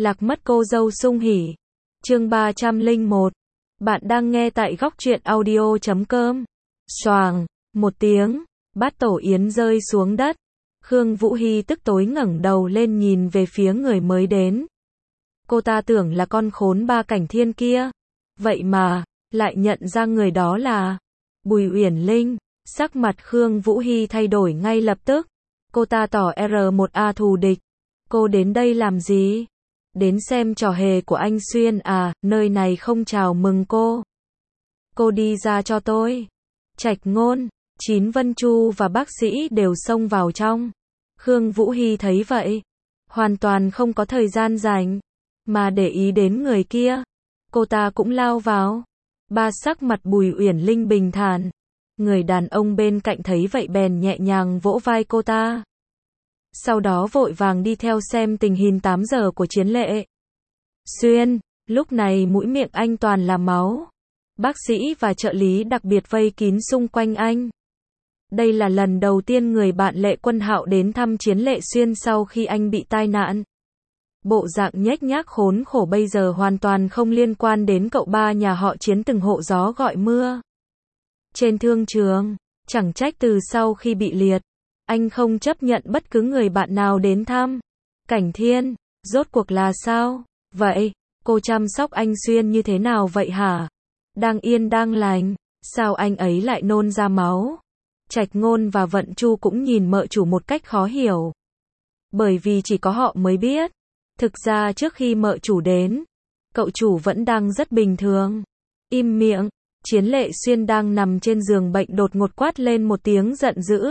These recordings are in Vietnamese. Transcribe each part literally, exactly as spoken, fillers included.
Lạc mất cô dâu Sung Hỉ. Chương ba trăm lẻ một. Bạn đang nghe tại góc truyện audio chấm com. Xoàng, một tiếng, bát tổ yến rơi xuống đất. Khương Vũ Hi tức tối ngẩng đầu lên nhìn về phía người mới đến. Cô ta tưởng là con khốn ba cảnh thiên kia. Vậy mà, lại nhận ra người đó là Bùi Uyển Linh. Sắc mặt Khương Vũ Hi thay đổi ngay lập tức. Cô ta tỏ R một A thù địch. Cô đến đây làm gì? Đến xem trò hề của anh Xuyên à, nơi này không chào mừng cô. Cô đi ra cho tôi. Trạch Ngôn, Chín Vân Chu và bác sĩ đều xông vào trong. Khương Vũ Hi thấy vậy, hoàn toàn không có thời gian rảnh mà để ý đến người kia. Cô ta cũng lao vào. Ba sắc mặt Bùi Uyển Linh bình thản. Người đàn ông bên cạnh thấy vậy bèn nhẹ nhàng vỗ vai cô ta. Sau đó vội vàng đi theo xem tình hình tám giờ của Chiến Lệ Xuyên. Lúc này mũi miệng anh toàn là máu. Bác sĩ và trợ lý đặc biệt vây kín xung quanh anh. Đây là lần đầu tiên người bạn Lệ Quân Hạo đến thăm Chiến Lệ Xuyên sau khi anh bị tai nạn. Bộ dạng nhếch nhác khốn khổ bây giờ hoàn toàn không liên quan đến cậu ba nhà họ Chiến từng hộ gió gọi mưa. Trên thương trường, chẳng trách từ sau khi bị liệt, anh không chấp nhận bất cứ người bạn nào đến thăm. Cảnh Thiên, rốt cuộc là sao? Vậy, cô chăm sóc anh Xuyên như thế nào vậy hả? Đang yên đang lành, sao anh ấy lại nôn ra máu? Trạch Ngôn và Vận Chu cũng nhìn mợ chủ một cách khó hiểu. Bởi vì chỉ có họ mới biết. Thực ra trước khi mợ chủ đến, cậu chủ vẫn đang rất bình thường. Im miệng. Chiến Lệ Xuyên đang nằm trên giường bệnh đột ngột quát lên một tiếng giận dữ.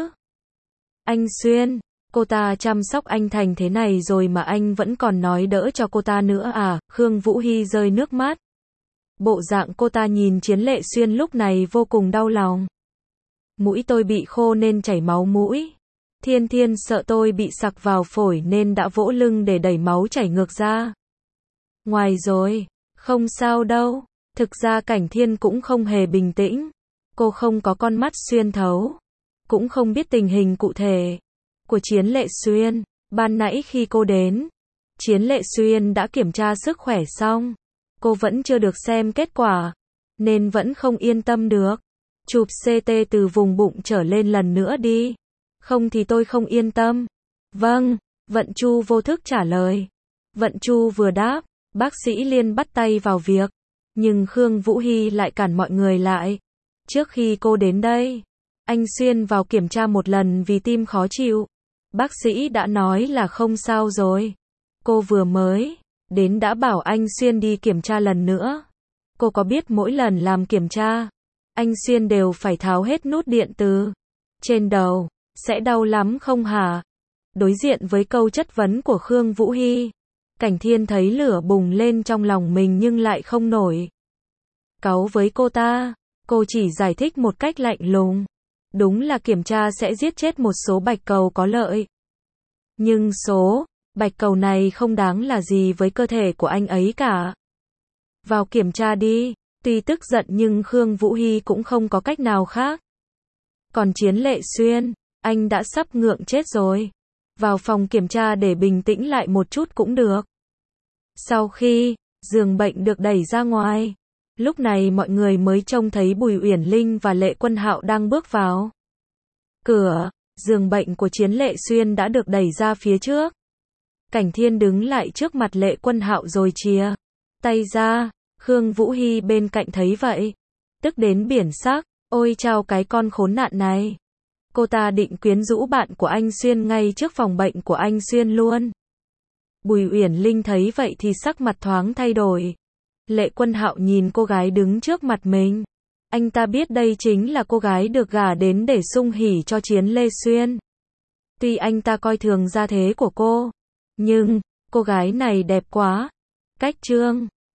Anh Xuyên, cô ta chăm sóc anh thành thế này rồi mà anh vẫn còn nói đỡ cho cô ta nữa à? Khương Vũ Hi rơi nước mắt. Bộ dạng cô ta nhìn Chiến Lệ Xuyên lúc này vô cùng đau lòng. Mũi tôi bị khô nên chảy máu mũi. Thiên Thiên sợ tôi bị sặc vào phổi nên đã vỗ lưng để đẩy máu chảy ngược ra. Ngoài rồi, không sao đâu. Thực ra Cảnh Thiên cũng không hề bình tĩnh. Cô không có con mắt xuyên thấu, cũng không biết tình hình cụ thể của Chiến Lệ Xuyên. Ban nãy khi cô đến, Chiến Lệ Xuyên đã kiểm tra sức khỏe xong. Cô vẫn chưa được xem kết quả, nên vẫn không yên tâm được. Chụp xê tê từ vùng bụng trở lên lần nữa đi. Không thì tôi không yên tâm. Vâng, Vận Chu vô thức trả lời. Vận Chu vừa đáp, bác sĩ liền bắt tay vào việc. Nhưng Khương Vũ Hi lại cản mọi người lại. Trước khi cô đến đây, anh Xuyên vào kiểm tra một lần vì tim khó chịu. Bác sĩ đã nói là không sao rồi. Cô vừa mới đến đã bảo anh Xuyên đi kiểm tra lần nữa. Cô có biết mỗi lần làm kiểm tra, anh Xuyên đều phải tháo hết nút điện từ trên đầu, sẽ đau lắm không hả? Đối diện với câu chất vấn của Khương Vũ Hi, Cảnh Thiên thấy lửa bùng lên trong lòng mình nhưng lại không nổi cáu với cô ta. Cô chỉ giải thích một cách lạnh lùng. Đúng là kiểm tra sẽ giết chết một số bạch cầu có lợi. Nhưng số bạch cầu này không đáng là gì với cơ thể của anh ấy cả. Vào kiểm tra đi. Tuy tức giận nhưng Khương Vũ Hi cũng không có cách nào khác. Còn Chiến Lệ Xuyên, anh đã sắp ngượng chết rồi. Vào phòng kiểm tra để bình tĩnh lại một chút cũng được. Sau khi giường bệnh được đẩy ra ngoài, lúc này mọi người mới trông thấy Bùi Uyển Linh và Lệ Quân Hạo đang bước vào. Cửa, giường bệnh của Chiến Lệ Xuyên đã được đẩy ra phía trước. Cảnh Thiên đứng lại trước mặt Lệ Quân Hạo rồi chìa tay ra. Khương Vũ Hi bên cạnh thấy vậy, tức đến biển sắc. Ôi chao cái con khốn nạn này. Cô ta định quyến rũ bạn của anh Xuyên ngay trước phòng bệnh của anh Xuyên luôn. Bùi Uyển Linh thấy vậy thì sắc mặt thoáng thay đổi. Lệ Quân Hạo nhìn cô gái đứng trước mặt mình. Anh ta biết đây chính là cô gái được gả đến để sung hỉ cho Chiến Lệ Xuyên. Tuy anh ta coi thường gia thế của cô, nhưng cô gái này đẹp quá. Cách trương